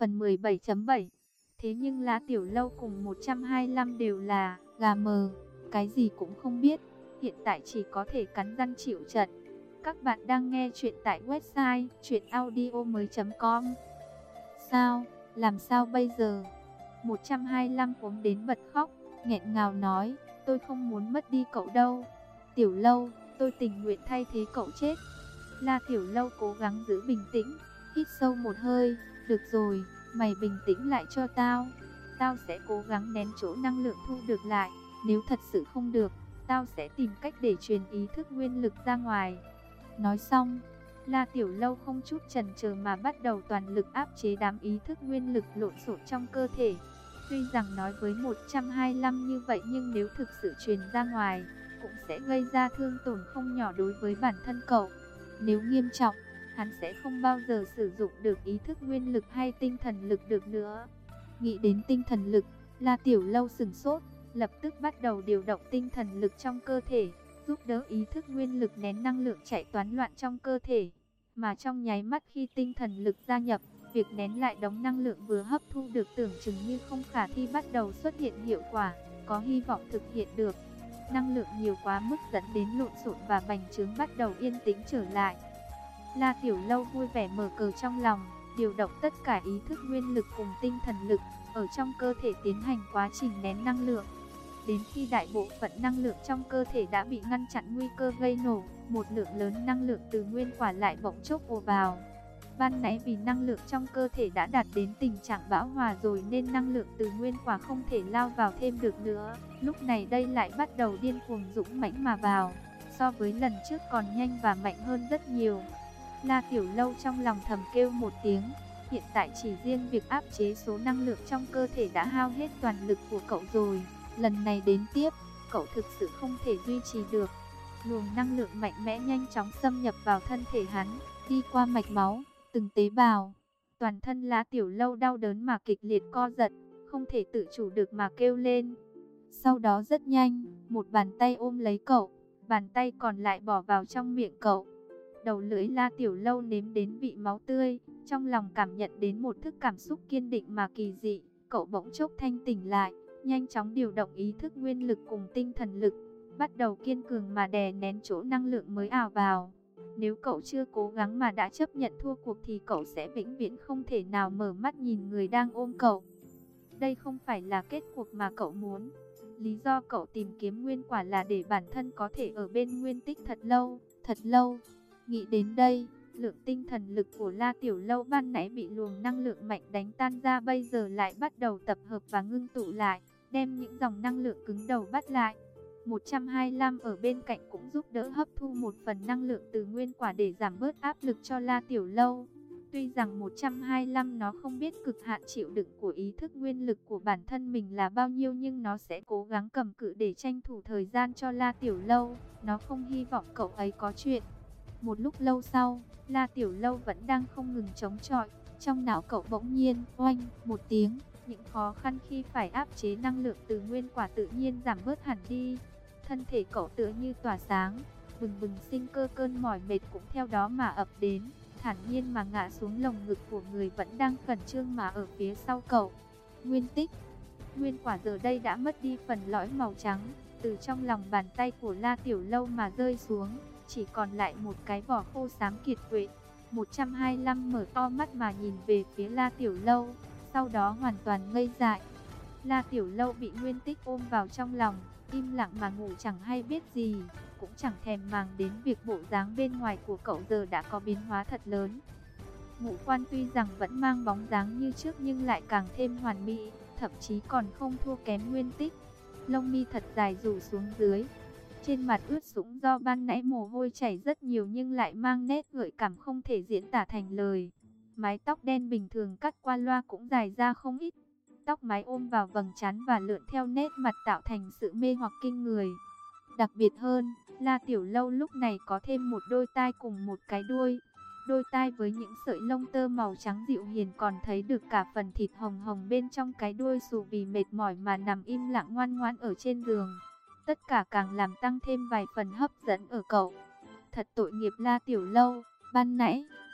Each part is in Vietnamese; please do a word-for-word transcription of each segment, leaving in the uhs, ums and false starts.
phần mười bảy chấm bảy. Thế nhưng La Tiểu Lâu cùng một trăm hai mươi lăm đều là gà mờ, cái gì cũng không biết, hiện tại chỉ có thể cắn răng chịu trận. Các bạn đang nghe chuyện tại website truyện audio mới chấm com. Sao, làm sao bây giờ? một trăm hai mươi lăm ốm đến bật khóc, nghẹn ngào nói, tôi không muốn mất đi cậu đâu. Tiểu Lâu, tôi tình nguyện thay thế cậu chết. La Tiểu Lâu cố gắng giữ bình tĩnh, hít sâu một hơi, được rồi, mày bình tĩnh lại cho tao. Tao sẽ cố gắng nén chỗ năng lượng thu được lại, nếu thật sự không được, tao sẽ tìm cách để truyền ý thức nguyên lực ra ngoài. Nói xong, La Tiểu Lâu không chút chần chờ mà bắt đầu toàn lực áp chế đám ý thức nguyên lực lộn xộn trong cơ thể. Tuy rằng nói với một trăm hai mươi lăm như vậy nhưng nếu thực sự truyền ra ngoài, cũng sẽ gây ra thương tổn không nhỏ đối với bản thân cậu. Nếu nghiêm trọng, hắn sẽ không bao giờ sử dụng được ý thức nguyên lực hay tinh thần lực được nữa. Nghĩ đến tinh thần lực, La Tiểu Lâu sửng sốt, lập tức bắt đầu điều động tinh thần lực trong cơ thể, giúp đỡ ý thức nguyên lực nén năng lượng chạy toán loạn trong cơ thể. Mà trong nháy mắt khi tinh thần lực gia nhập, việc nén lại đống năng lượng vừa hấp thu được tưởng chừng như không khả thi bắt đầu xuất hiện hiệu quả, có hy vọng thực hiện được. Năng lượng nhiều quá mức dẫn đến lộn xộn và bành trướng bắt đầu yên tĩnh trở lại. La Tiểu Lâu vui vẻ mở cờ trong lòng, điều động tất cả ý thức nguyên lực cùng tinh thần lực ở trong cơ thể tiến hành quá trình nén năng lượng. Đến khi đại bộ phận năng lượng trong cơ thể đã bị ngăn chặn nguy cơ gây nổ, một lượng lớn năng lượng từ nguyên quả lại bỗng chốc ùa vào. Ban nãy vì năng lượng trong cơ thể đã đạt đến tình trạng bão hòa rồi nên năng lượng từ nguyên quả không thể lao vào thêm được nữa. Lúc này đây lại bắt đầu điên cuồng dũng mãnh mà vào, so với lần trước còn nhanh và mạnh hơn rất nhiều. La Tiểu Lâu trong lòng thầm kêu một tiếng, hiện tại chỉ riêng việc áp chế số năng lượng trong cơ thể đã hao hết toàn lực của cậu rồi. Lần này đến tiếp, cậu thực sự không thể duy trì được. Luồng năng lượng mạnh mẽ nhanh chóng xâm nhập vào thân thể hắn, đi qua mạch máu, từng tế bào. Toàn thân La Tiểu Lâu đau đớn mà kịch liệt co giật, không thể tự chủ được mà kêu lên. Sau đó rất nhanh, một bàn tay ôm lấy cậu, bàn tay còn lại bỏ vào trong miệng cậu. Đầu lưỡi La Tiểu Lâu nếm đến vị máu tươi, trong lòng cảm nhận đến một thức cảm xúc kiên định mà kỳ dị. Cậu bỗng chốc thanh tỉnh lại, nhanh chóng điều động ý thức nguyên lực cùng tinh thần lực, bắt đầu kiên cường mà đè nén chỗ năng lượng mới ào vào. Nếu cậu chưa cố gắng mà đã chấp nhận thua cuộc thì cậu sẽ vĩnh viễn không thể nào mở mắt nhìn người đang ôm cậu. Đây không phải là kết cuộc mà cậu muốn. Lý do cậu tìm kiếm nguyên quả là để bản thân có thể ở bên nguyên tích thật lâu, thật lâu. Nghĩ đến đây, lượng tinh thần lực của La Tiểu Lâu ban nãy bị luồng năng lượng mạnh đánh tan ra bây giờ lại bắt đầu tập hợp và ngưng tụ lại, đem những dòng năng lượng cứng đầu bắt lại. một trăm hai mươi lăm ở bên cạnh cũng giúp đỡ hấp thu một phần năng lượng từ nguyên quả để giảm bớt áp lực cho La Tiểu Lâu. Tuy rằng một trăm hai mươi lăm nó không biết cực hạn chịu đựng của ý thức nguyên lực của bản thân mình là bao nhiêu nhưng nó sẽ cố gắng cầm cự để tranh thủ thời gian cho La Tiểu Lâu. Nó không hy vọng cậu ấy có chuyện. Một lúc lâu sau, La Tiểu Lâu vẫn đang không ngừng chống chọi. Trong não cậu bỗng nhiên, oanh, một tiếng, những khó khăn khi phải áp chế năng lượng từ nguyên quả tự nhiên giảm bớt hẳn đi. Thân thể cậu tựa như tỏa sáng, bừng bừng sinh cơ, cơn mỏi mệt cũng theo đó mà ập đến, thản nhiên mà ngã xuống lồng ngực của người vẫn đang khẩn trương mà ở phía sau cậu. Nguyên tích, nguyên quả giờ đây đã mất đi phần lõi màu trắng, từ trong lòng bàn tay của La Tiểu Lâu mà rơi xuống, chỉ còn lại một cái vỏ khô xám kiệt quệ. một trăm hai mươi lăm mở to mắt mà nhìn về phía La Tiểu Lâu, sau đó hoàn toàn ngây dại. La Tiểu Lâu bị nguyên tích ôm vào trong lòng, im lặng mà ngủ chẳng hay biết gì, cũng chẳng thèm màng đến việc bộ dáng bên ngoài của cậu giờ đã có biến hóa thật lớn. Ngũ quan tuy rằng vẫn mang bóng dáng như trước nhưng lại càng thêm hoàn mỹ, thậm chí còn không thua kém nguyên tích. Lông mi thật dài rủ xuống dưới, trên mặt ướt sũng do ban nãy mồ hôi chảy rất nhiều nhưng lại mang nét gợi cảm không thể diễn tả thành lời. Mái tóc đen bình thường cắt qua loa cũng dài ra không ít. Tóc mái ôm vào vầng trán và lượn theo nét mặt tạo thành sự mê hoặc kinh người. Đặc biệt hơn, La Tiểu Lâu lúc này có thêm một đôi tai cùng một cái đuôi. Đôi tai với những sợi lông tơ màu trắng dịu hiền còn thấy được cả phần thịt hồng hồng bên trong cái đuôi xù vì mệt mỏi mà nằm im lặng ngoan ngoãn ở trên giường. Tất cả càng làm tăng thêm vài phần hấp dẫn ở cậu. Thật tội nghiệp La Tiểu Lâu, ban nãy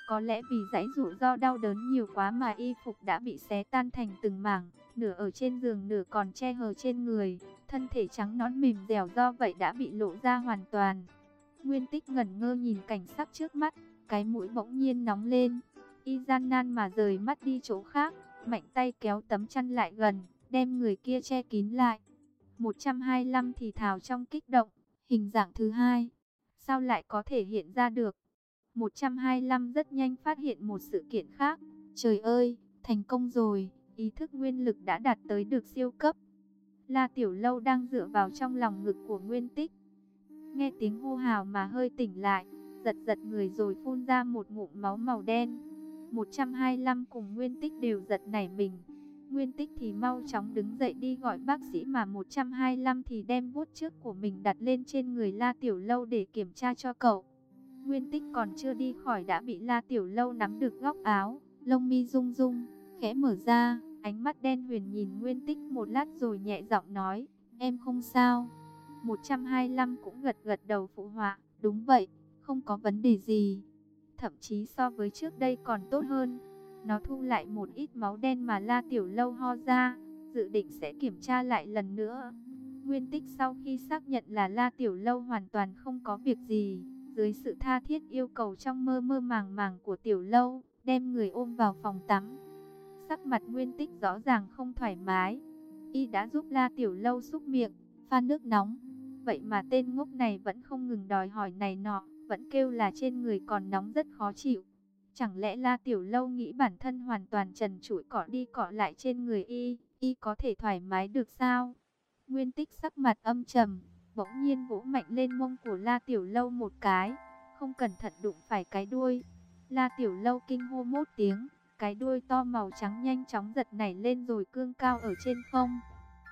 Có lẽ vì giãy giụa do đau đớn nhiều quá mà y phục đã bị xé tan thành từng mảng, nửa ở trên giường nửa còn che hờ trên người. Thân thể trắng nõn mềm dẻo do vậy đã bị lộ ra hoàn toàn. Nguyên Tích ngẩn ngơ nhìn cảnh sắc trước mắt, cái mũi bỗng nhiên nóng lên. Y gian nan mà rời mắt đi chỗ khác, mạnh tay kéo tấm chăn lại gần, đem người kia che kín lại. một trăm hai mươi lăm thì thào trong kích động, hình dạng thứ hai, sao lại có thể hiện ra được? một trăm hai mươi lăm rất nhanh phát hiện một sự kiện khác. Trời ơi, thành công rồi, ý thức nguyên lực đã đạt tới được siêu cấp. La Tiểu Lâu đang dựa vào trong lòng ngực của Nguyên Tích. Nghe tiếng hô hào mà hơi tỉnh lại, giật giật người rồi phun ra một ngụm máu màu đen. một trăm hai mươi lăm cùng Nguyên Tích đều giật nảy mình. Nguyên Tích thì mau chóng đứng dậy đi gọi bác sĩ, mà một trăm hai mươi lăm thì đem vuốt trước của mình đặt lên trên người La Tiểu Lâu để kiểm tra cho cậu. Nguyên Tích còn chưa đi khỏi đã bị La Tiểu Lâu nắm được góc áo, lông mi rung rung, khẽ mở ra, ánh mắt đen huyền nhìn Nguyên Tích một lát rồi nhẹ giọng nói, em không sao. một trăm hai mươi lăm cũng gật gật đầu phụ họa, đúng vậy, không có vấn đề gì. Thậm chí so với trước đây còn tốt hơn. Nó thu lại một ít máu đen mà La Tiểu Lâu ho ra, dự định sẽ kiểm tra lại lần nữa. Nguyên Tích sau khi xác nhận là La Tiểu Lâu hoàn toàn không có việc gì, dưới sự tha thiết yêu cầu trong mơ mơ màng màng của Tiểu Lâu, đem người ôm vào phòng tắm. Sắc mặt Nguyên Tích rõ ràng không thoải mái. Y đã giúp La Tiểu Lâu súc miệng, pha nước nóng. Vậy mà tên ngốc này vẫn không ngừng đòi hỏi này nọ, vẫn kêu là trên người còn nóng rất khó chịu. Chẳng lẽ La Tiểu Lâu nghĩ bản thân hoàn toàn trần trụi cọ đi cọ lại trên người Y, Y có thể thoải mái được sao? Nguyên Tích sắc mặt âm trầm, bỗng nhiên vỗ mạnh lên mông của La Tiểu Lâu một cái, không cẩn thận đụng phải cái đuôi. La Tiểu Lâu kinh hô một tiếng, cái đuôi to màu trắng nhanh chóng giật nảy lên rồi cương cao ở trên không.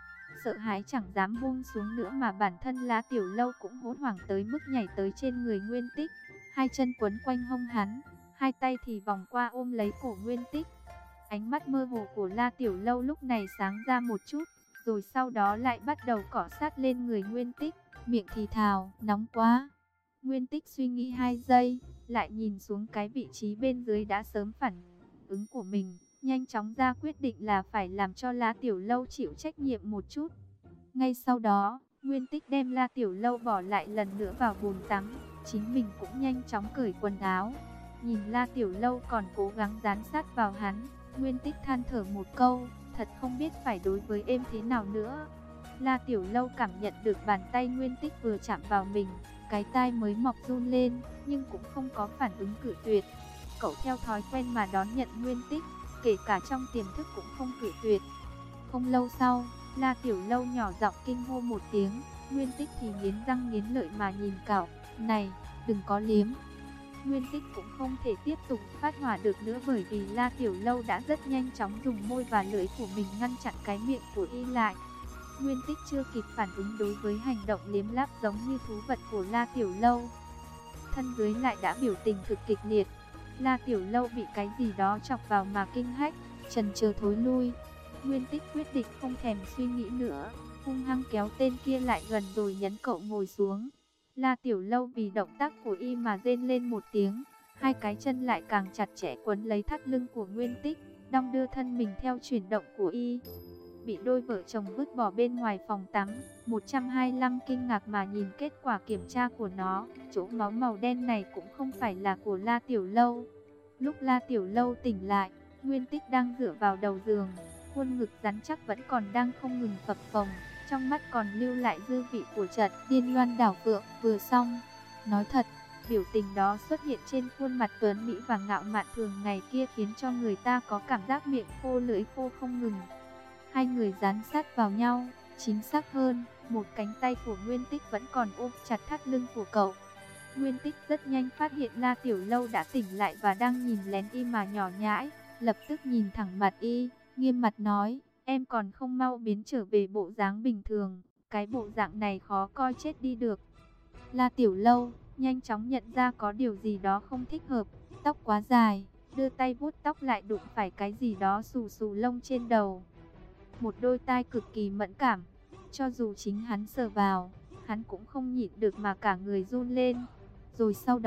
Sợ hãi chẳng dám buông xuống nữa mà bản thân La Tiểu Lâu cũng hốt hoảng tới mức nhảy tới trên người Nguyên Tích, hai chân quấn quanh hông hắn, hai tay thì vòng qua ôm lấy cổ Nguyên Tích. Ánh mắt mơ hồ của La Tiểu Lâu lúc này sáng ra một chút, rồi sau đó lại bắt đầu cọ sát lên người Nguyên Tích, miệng thì thào, nóng quá. Nguyên Tích suy nghĩ hai giây, lại nhìn xuống cái vị trí bên dưới đã sớm phản ứng của mình, nhanh chóng ra quyết định là phải làm cho La Tiểu Lâu chịu trách nhiệm một chút. Ngay sau đó, Nguyên Tích đem La Tiểu Lâu bỏ lại lần nữa vào bồn tắm, chính mình cũng nhanh chóng cởi quần áo. Nhìn La Tiểu Lâu còn cố gắng dán sát vào hắn, Nguyên Tích than thở một câu, thật không biết phải đối với em thế nào nữa. La Tiểu Lâu cảm nhận được bàn tay Nguyên Tích vừa chạm vào mình, cái tai mới mọc run lên, nhưng cũng không có phản ứng cự tuyệt. Cậu theo thói quen mà đón nhận Nguyên Tích, kể cả trong tiềm thức cũng không cự tuyệt. Không lâu sau, La Tiểu Lâu nhỏ giọng kinh hô một tiếng, Nguyên Tích thì nghiến răng nghiến lợi mà nhìn cậu, này, đừng có liếm. Nguyên Tích cũng không thể tiếp tục phát hỏa được nữa bởi vì La Tiểu Lâu đã rất nhanh chóng dùng môi và lưỡi của mình ngăn chặn cái miệng của Y lại. Nguyên Tích chưa kịp phản ứng đối với hành động liếm láp giống như thú vật của La Tiểu Lâu, thân dưới lại đã biểu tình cực kịch liệt. La Tiểu Lâu bị cái gì đó chọc vào mà kinh hách, chần chờ thối lui. Nguyên Tích quyết định không thèm suy nghĩ nữa, hung hăng kéo tên kia lại gần rồi nhấn cậu ngồi xuống. La Tiểu Lâu vì động tác của Y mà rên lên một tiếng, hai cái chân lại càng chặt chẽ quấn lấy thắt lưng của Nguyên Tích, đong đưa thân mình theo chuyển động của Y. Bị đôi vợ chồng vứt bỏ bên ngoài phòng tắm, một trăm hai mươi lăm kinh ngạc mà nhìn kết quả kiểm tra của nó, chỗ máu màu đen này cũng không phải là của La Tiểu Lâu. Lúc La Tiểu Lâu tỉnh lại, Nguyên Tích đang dựa vào đầu giường, khuôn ngực rắn chắc vẫn còn đang không ngừng phập phồng, trong mắt còn lưu lại dư vị của trận điên loan đảo phượng vừa xong. Nói thật, biểu tình đó xuất hiện trên khuôn mặt tuấn mỹ và ngạo mạn thường ngày kia khiến cho người ta có cảm giác miệng khô lưỡi khô không ngừng. Hai người dán sát vào nhau, chính xác hơn, một cánh tay của Nguyên Tích vẫn còn ôm chặt thắt lưng của cậu. Nguyên Tích rất nhanh phát hiện La Tiểu Lâu đã tỉnh lại và đang nhìn lén Y mà nhỏ nhãi, lập tức nhìn thẳng mặt Y, nghiêm mặt nói, em còn không mau biến trở về bộ dáng bình thường, cái bộ dạng này khó coi chết đi được. La Tiểu Lâu nhanh chóng nhận ra có điều gì đó không thích hợp, tóc quá dài, đưa tay vuốt tóc lại đụng phải cái gì đó xù xù lông trên đầu. Một đôi tai cực kỳ mẫn cảm, cho dù chính hắn sờ vào, hắn cũng không nhịn được mà cả người run lên. Rồi sau đó,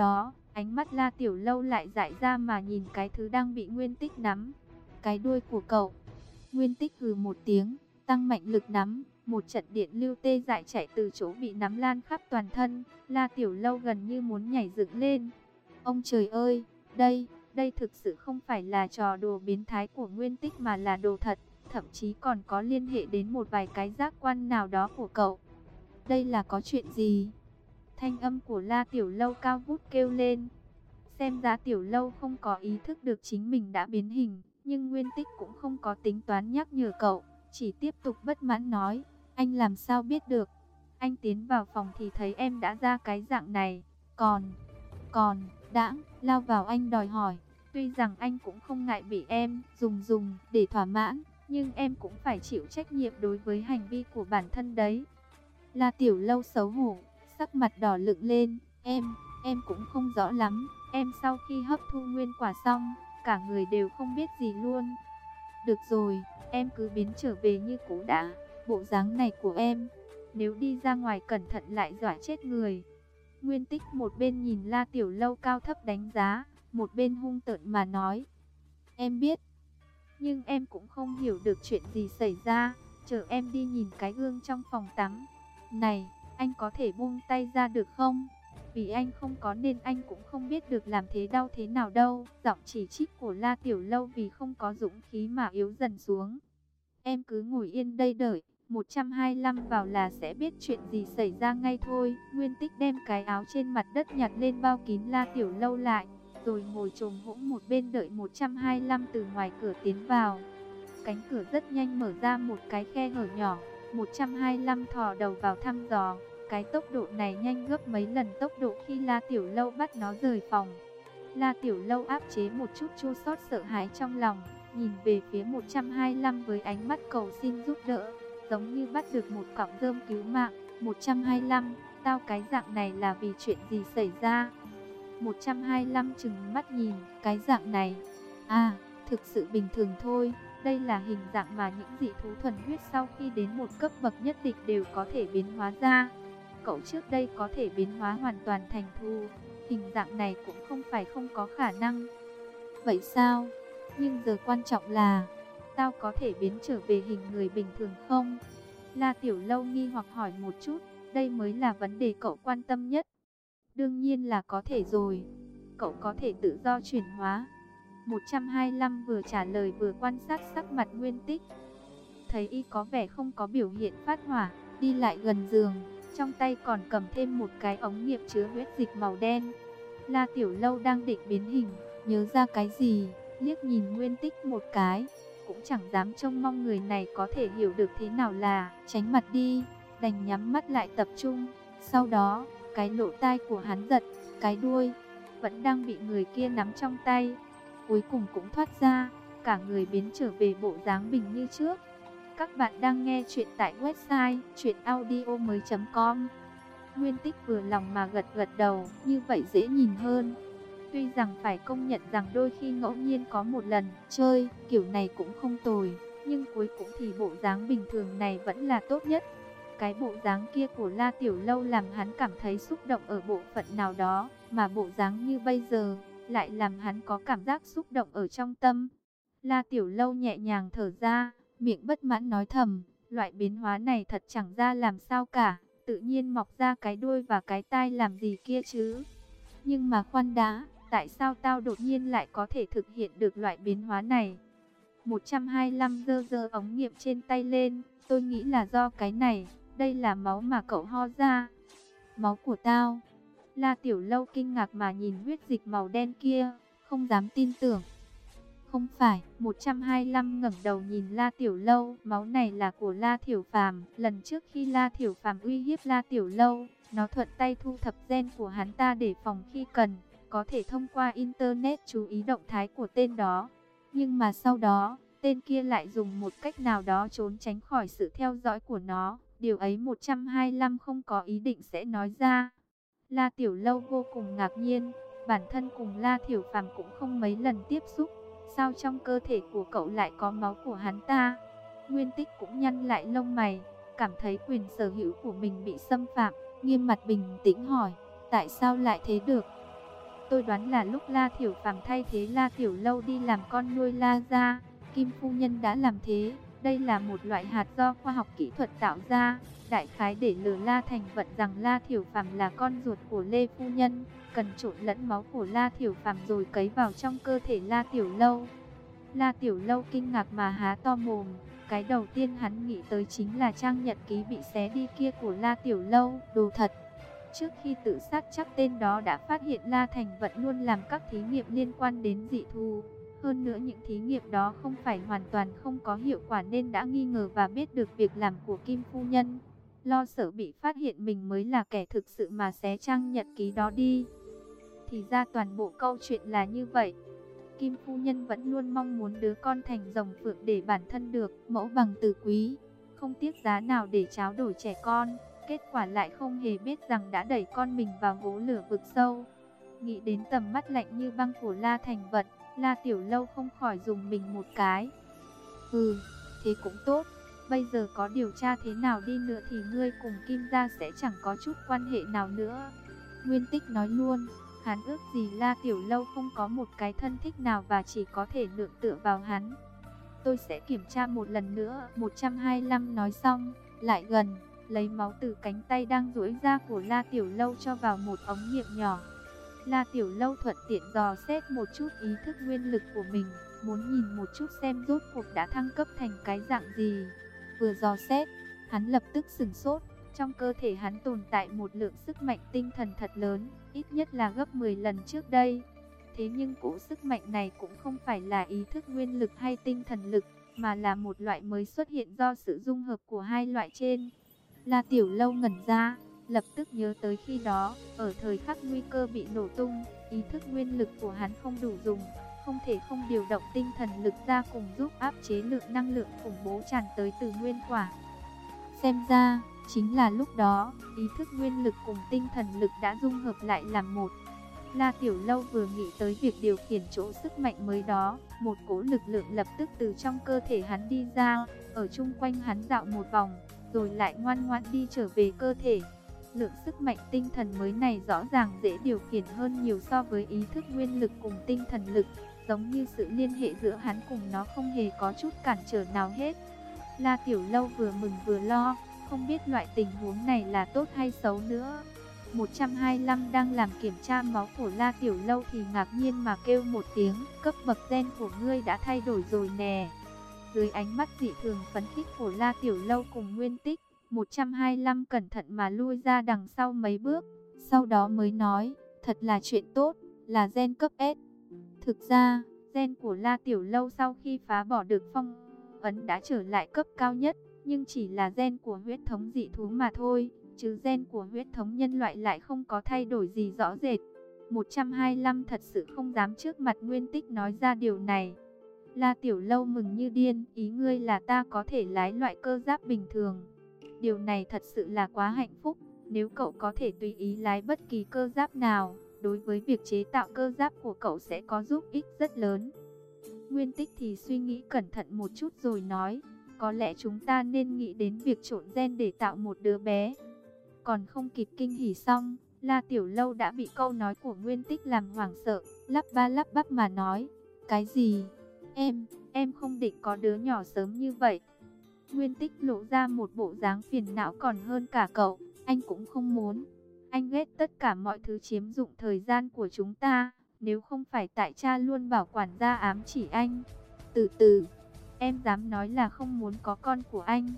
Ánh mắt La Tiểu Lâu lại dại ra mà nhìn cái thứ đang bị Nguyên Tích nắm. Cái đuôi của cậu. Nguyên Tích hừ một tiếng, tăng mạnh lực nắm. Một trận điện lưu tê dại chạy từ chỗ bị nắm lan khắp toàn thân. La Tiểu Lâu gần như muốn nhảy dựng lên. Ông trời ơi, đây, đây thực sự không phải là trò đùa biến thái của Nguyên Tích mà là đồ thật. Thậm chí còn có liên hệ đến một vài cái giác quan nào đó của cậu. Đây là có chuyện gì? Thanh âm của La Tiểu Lâu cao vút kêu lên. Xem ra Tiểu Lâu không có ý thức được chính mình đã biến hình. Nhưng Nguyên Tích cũng không có tính toán nhắc nhở cậu. Chỉ tiếp tục bất mãn nói. Anh làm sao biết được? Anh tiến vào phòng thì thấy em đã ra cái dạng này. Còn, còn, đãng, lao vào anh đòi hỏi. Tuy rằng anh cũng không ngại bị em dùng dùng để thỏa mãn. Nhưng em cũng phải chịu trách nhiệm đối với hành vi của bản thân đấy. La Tiểu Lâu xấu hổ, sắc mặt đỏ lựng lên. Em, em cũng không rõ lắm. Em sau khi hấp thu nguyên quả xong, cả người đều không biết gì luôn. Được rồi, em cứ biến trở về như cũ đã. Bộ dáng này của em, nếu đi ra ngoài cẩn thận lại dọa chết người. Nguyên Tích một bên nhìn La Tiểu Lâu cao thấp đánh giá, một bên hung tợn mà nói. Em biết, nhưng em cũng không hiểu được chuyện gì xảy ra. Chờ em đi nhìn cái gương trong phòng tắm. Này, anh có thể buông tay ra được không? Vì anh không có nên anh cũng không biết được làm thế đau thế nào đâu. Giọng chỉ trích của La Tiểu Lâu vì không có dũng khí mà yếu dần xuống. Em cứ ngồi yên đây đợi, một trăm hai mươi lăm vào là sẽ biết chuyện gì xảy ra ngay thôi. Nguyên Tích đem cái áo trên mặt đất nhặt lên bao kín La Tiểu Lâu lại, rồi ngồi chồm hỗn một bên đợi một trăm hai mươi lăm từ ngoài cửa tiến vào. Cánh cửa rất nhanh mở ra một cái khe hở nhỏ, một trăm hai mươi lăm thò đầu vào thăm dò. Cái tốc độ này nhanh gấp mấy lần tốc độ khi La Tiểu Lâu bắt nó rời phòng. La Tiểu Lâu áp chế một chút chua xót sợ hãi trong lòng, nhìn về phía một trăm hai mươi lăm với ánh mắt cầu xin giúp đỡ, giống như bắt được một cọng rơm cứu mạng. Một trăm hai mươi lăm, tao cái dạng này là vì chuyện gì xảy ra? Một trăm hai mươi lăm trừng mắt nhìn, cái dạng này, à, thực sự bình thường thôi. Đây là hình dạng mà những dị thú thuần huyết sau khi đến một cấp bậc nhất định đều có thể biến hóa ra. Cậu trước đây có thể biến hóa hoàn toàn thành thú, hình dạng này cũng không phải không có khả năng. Vậy sao? Nhưng giờ quan trọng là, tao có thể biến trở về hình người bình thường không? La Tiểu Lâu nghi hoặc hỏi một chút, đây mới là vấn đề cậu quan tâm nhất. Đương nhiên là có thể rồi, cậu có thể tự do chuyển hóa. một trăm hai mươi lăm vừa trả lời vừa quan sát sắc mặt Nguyên Tích. Thấy y có vẻ không có biểu hiện phát hỏa, đi lại gần giường, trong tay còn cầm thêm một cái ống nghiệm chứa huyết dịch màu đen. La Tiểu Lâu đang định biến hình, nhớ ra cái gì, liếc nhìn Nguyên Tích một cái, cũng chẳng dám trông mong người này có thể hiểu được thế nào là tránh mặt đi, đành nhắm mắt lại tập trung. Sau đó, cái lỗ tai của hắn giật, cái đuôi vẫn đang bị người kia nắm trong tay, cuối cùng cũng thoát ra, cả người biến trở về bộ dáng bình như trước. Các bạn đang nghe chuyện tại website truyện audio mới chấm com. Nguyên Tích vừa lòng mà gật gật đầu, như vậy dễ nhìn hơn. Tuy rằng phải công nhận rằng đôi khi ngẫu nhiên có một lần chơi kiểu này cũng không tồi, nhưng cuối cùng thì bộ dáng bình thường này vẫn là tốt nhất. Cái bộ dáng kia của La Tiểu Lâu làm hắn cảm thấy xúc động ở bộ phận nào đó, mà bộ dáng như bây giờ lại làm hắn có cảm giác xúc động ở trong tâm. La Tiểu Lâu nhẹ nhàng thở ra, miệng bất mãn nói thầm, loại biến hóa này thật chẳng ra làm sao cả, tự nhiên mọc ra cái đuôi và cái tai làm gì kia chứ. Nhưng mà khoan đã, tại sao tao đột nhiên lại có thể thực hiện được loại biến hóa này? một trăm hai mươi lăm giơ giơ ống nghiệm trên tay lên, tôi nghĩ là do cái này, đây là máu mà cậu ho ra. Máu của tao? La Tiểu Lâu kinh ngạc mà nhìn huyết dịch màu đen kia, không dám tin tưởng. Không phải, một trăm hai mươi lăm ngẩng đầu nhìn La Tiểu Lâu, máu này là của La Thiểu Phàm. Lần trước khi La Thiểu Phàm uy hiếp La Tiểu Lâu, nó thuận tay thu thập gen của hắn ta để phòng khi cần, có thể thông qua Internet chú ý động thái của tên đó. Nhưng mà sau đó, tên kia lại dùng một cách nào đó trốn tránh khỏi sự theo dõi của nó. Điều ấy một trăm hai mươi lăm không có ý định sẽ nói ra. La Tiểu Lâu vô cùng ngạc nhiên, bản thân cùng La Thiểu Phàm cũng không mấy lần tiếp xúc. Sao trong cơ thể của cậu lại có máu của hắn ta? Nguyên Tích cũng nhăn lại lông mày, cảm thấy quyền sở hữu của mình bị xâm phạm, nghiêm mặt bình tĩnh hỏi, tại sao lại thế được? Tôi đoán là lúc La Thiểu Phàm thay thế La Tiểu Lâu đi làm con nuôi La gia, Kim phu nhân đã làm thế. Đây là một loại hạt do khoa học kỹ thuật tạo ra, đại khái để lừa La Thành Vận rằng La Thiểu Phàm là con ruột của Lê phu nhân, cần trộn lẫn máu của La Thiểu Phàm rồi cấy vào trong cơ thể La Tiểu Lâu. La Tiểu Lâu kinh ngạc mà há to mồm, cái đầu tiên hắn nghĩ tới chính là trang nhật ký bị xé đi kia của La Tiểu Lâu, đồ thật. Trước khi tự sát chắc tên đó đã phát hiện La Thành Vận luôn làm các thí nghiệm liên quan đến dị thú. Hơn nữa những thí nghiệm đó không phải hoàn toàn không có hiệu quả nên đã nghi ngờ và biết được việc làm của Kim phu nhân. Lo sợ bị phát hiện mình mới là kẻ thực sự mà xé trang nhật ký đó đi. Thì ra toàn bộ câu chuyện là như vậy. Kim phu nhân vẫn luôn mong muốn đứa con thành rồng phượng để bản thân được mẫu bằng tử quý, không tiếc giá nào để tráo đổi trẻ con. Kết quả lại không hề biết rằng đã đẩy con mình vào hố lửa vực sâu. Nghĩ đến tầm mắt lạnh như băng của La Thành Vận, La Tiểu Lâu không khỏi dùng mình một cái. Ừ, thế cũng tốt. Bây giờ có điều tra thế nào đi nữa thì ngươi cùng Kim gia sẽ chẳng có chút quan hệ nào nữa. Nguyên Tích nói luôn, hắn ước gì La Tiểu Lâu không có một cái thân thích nào và chỉ có thể nương tựa vào hắn. Tôi sẽ kiểm tra một lần nữa. Một trăm hai mươi lăm nói xong, lại gần, lấy máu từ cánh tay đang duỗi ra của La Tiểu Lâu cho vào một ống nghiệm nhỏ. La Tiểu Lâu thuận tiện dò xét một chút ý thức nguyên lực của mình, muốn nhìn một chút xem rốt cuộc đã thăng cấp thành cái dạng gì. Vừa dò xét, hắn lập tức sửng sốt. Trong cơ thể hắn tồn tại một lượng sức mạnh tinh thần thật lớn, ít nhất là gấp mười lần trước đây. Thế nhưng cỗ sức mạnh này cũng không phải là ý thức nguyên lực hay tinh thần lực, mà là một loại mới xuất hiện do sự dung hợp của hai loại trên. La Tiểu Lâu ngẩn ra, lập tức nhớ tới khi đó, ở thời khắc nguy cơ bị nổ tung, ý thức nguyên lực của hắn không đủ dùng, không thể không điều động tinh thần lực ra cùng giúp áp chế lượng năng lượng khủng bố tràn tới từ nguyên quả. Xem ra, chính là lúc đó, ý thức nguyên lực cùng tinh thần lực đã dung hợp lại làm một. La Tiểu Lâu vừa nghĩ tới việc điều khiển chỗ sức mạnh mới đó, một cỗ lực lượng lập tức từ trong cơ thể hắn đi ra, ở chung quanh hắn dạo một vòng, rồi lại ngoan ngoãn đi trở về cơ thể. Lượng sức mạnh tinh thần mới này rõ ràng dễ điều khiển hơn nhiều so với ý thức nguyên lực cùng tinh thần lực, giống như sự liên hệ giữa hắn cùng nó không hề có chút cản trở nào hết. La Tiểu Lâu vừa mừng vừa lo, không biết loại tình huống này là tốt hay xấu nữa. một trăm hai mươi lăm đang làm kiểm tra máu của La Tiểu Lâu thì ngạc nhiên mà kêu một tiếng, cấp bậc gen của ngươi đã thay đổi rồi nè. Dưới ánh mắt dị thường phấn khích của La Tiểu Lâu cùng Nguyên Tích, một trăm hai mươi lăm cẩn thận mà lui ra đằng sau mấy bước, sau đó mới nói, thật là chuyện tốt, là gen cấp S. Thực ra, gen của La Tiểu Lâu sau khi phá bỏ được phong ấn đã trở lại cấp cao nhất, nhưng chỉ là gen của huyết thống dị thú mà thôi, chứ gen của huyết thống nhân loại lại không có thay đổi gì rõ rệt. một trăm hai mươi lăm thật sự không dám trước mặt Nguyên Tích nói ra điều này. La Tiểu Lâu mừng như điên, ý ngươi là ta có thể lái loại cơ giáp bình thường. Điều này thật sự là quá hạnh phúc, nếu cậu có thể tùy ý lái bất kỳ cơ giáp nào, đối với việc chế tạo cơ giáp của cậu sẽ có giúp ích rất lớn. Nguyên Tích thì suy nghĩ cẩn thận một chút rồi nói, có lẽ chúng ta nên nghĩ đến việc trộn gen để tạo một đứa bé. Còn không kịp kinh hỉ xong, La Tiểu Lâu đã bị câu nói của Nguyên Tích làm hoảng sợ, lắp ba lắp bắp mà nói, cái gì? Em, em không định có đứa nhỏ sớm như vậy. Nguyên Tích lộ ra một bộ dáng phiền não còn hơn cả cậu, anh cũng không muốn. Anh ghét tất cả mọi thứ chiếm dụng thời gian của chúng ta, nếu không phải tại cha luôn bảo quản gia ám chỉ anh. Từ từ, em dám nói là không muốn có con của anh.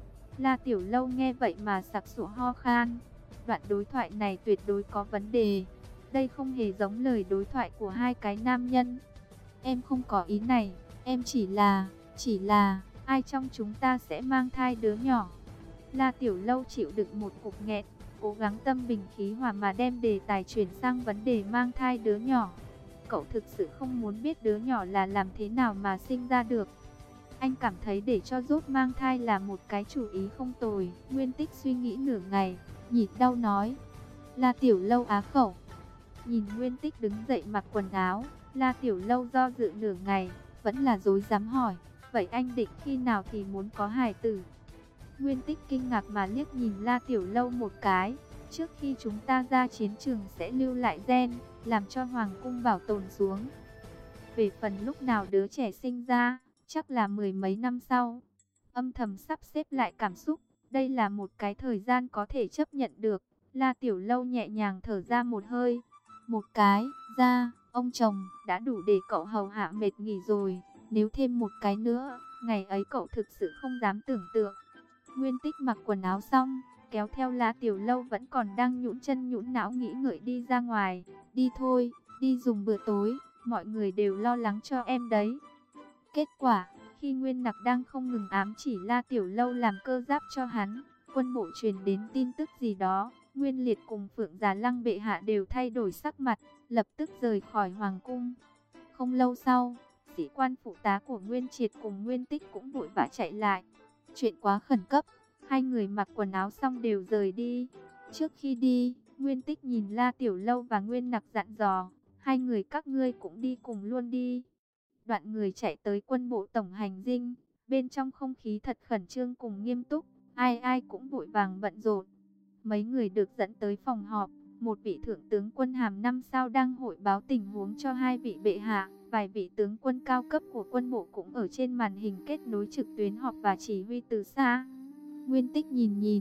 La Tiểu Lâu nghe vậy mà sặc sụa ho khan. Đoạn đối thoại này tuyệt đối có vấn đề. Đây không hề giống lời đối thoại của hai cái nam nhân. Em không có ý này, em chỉ là, chỉ là, ai trong chúng ta sẽ mang thai đứa nhỏ. La Tiểu Lâu chịu đựng một cục nghẹn, cố gắng tâm bình khí hòa mà đem đề tài chuyển sang vấn đề mang thai đứa nhỏ. Cậu thực sự không muốn biết đứa nhỏ là làm thế nào mà sinh ra được. Anh cảm thấy để cho Rốt mang thai là một cái chủ ý không tồi. Nguyên Tích suy nghĩ nửa ngày, nhịn đau nói, La Tiểu Lâu á khẩu. Nhìn Nguyên Tích đứng dậy mặc quần áo, La Tiểu Lâu do dự nửa ngày, vẫn là dối dám hỏi, vậy anh định khi nào thì muốn có hài tử? Nguyên Tích kinh ngạc mà liếc nhìn La Tiểu Lâu một cái, Trước khi chúng ta ra chiến trường sẽ lưu lại gen, làm cho hoàng cung bảo tồn xuống. Về phần lúc nào đứa trẻ sinh ra, chắc là mười mấy năm sau. Âm thầm sắp xếp lại cảm xúc, đây là một cái thời gian có thể chấp nhận được. La Tiểu Lâu nhẹ nhàng thở ra một hơi. Một cái, ra, ông chồng, đã đủ để cậu hầu hạ mệt nghỉ rồi. Nếu thêm một cái nữa, ngày ấy cậu thực sự không dám tưởng tượng. Nguyên Tích mặc quần áo xong, kéo theo La Tiểu Lâu vẫn còn đang nhũn chân nhũn não nghĩ ngợi đi ra ngoài. Đi thôi, đi dùng bữa tối, mọi người đều lo lắng cho em đấy. Kết quả, khi Nguyên Nặc đang không ngừng ám chỉ La Tiểu Lâu làm cơ giáp cho hắn, quân bộ truyền đến tin tức gì đó, Nguyên Liệt cùng Phượng Già Lăng bệ hạ đều thay đổi sắc mặt, lập tức rời khỏi hoàng cung. Không lâu sau, sĩ quan phụ tá của Nguyên Triệt cùng Nguyên Tích cũng vội vã chạy lại. Chuyện quá khẩn cấp, hai người mặc quần áo xong đều rời đi. Trước khi đi, Nguyên Tích nhìn La Tiểu Lâu và Nguyên Nặc dặn dò, hai người các ngươi cũng đi cùng luôn đi. Đoạn người chạy tới quân bộ tổng hành dinh, bên trong không khí thật khẩn trương cùng nghiêm túc, ai ai cũng vội vàng bận rộn. Mấy người được dẫn tới phòng họp, một vị thượng tướng quân hàm năm sao đang hội báo tình huống cho hai vị bệ hạ, vài vị tướng quân cao cấp của quân bộ cũng ở trên màn hình kết nối trực tuyến họp và chỉ huy từ xa. Nguyên Tích nhìn nhìn,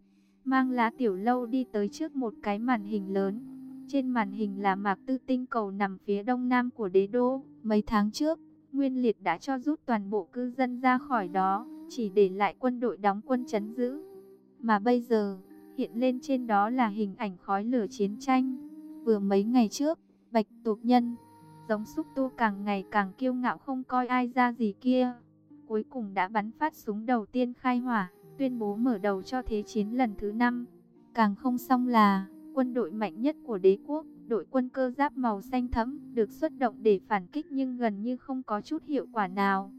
mang La Tiểu Lâu đi tới trước một cái màn hình lớn. Trên màn hình là Mạc Tư tinh cầu nằm phía đông nam của đế đô. Mấy tháng trước, Nguyên Liệt đã cho rút toàn bộ cư dân ra khỏi đó, chỉ để lại quân đội đóng quân trấn giữ. Mà bây giờ, hiện lên trên đó là hình ảnh khói lửa chiến tranh. Vừa mấy ngày trước, Bạch Tuộc Nhân, giống xúc tu càng ngày càng kiêu ngạo không coi ai ra gì kia, cuối cùng đã bắn phát súng đầu tiên khai hỏa, tuyên bố mở đầu cho thế chiến lần thứ năm. Càng không xong là, quân đội mạnh nhất của đế quốc, đội quân cơ giáp màu xanh thẫm, được xuất động để phản kích nhưng gần như không có chút hiệu quả nào.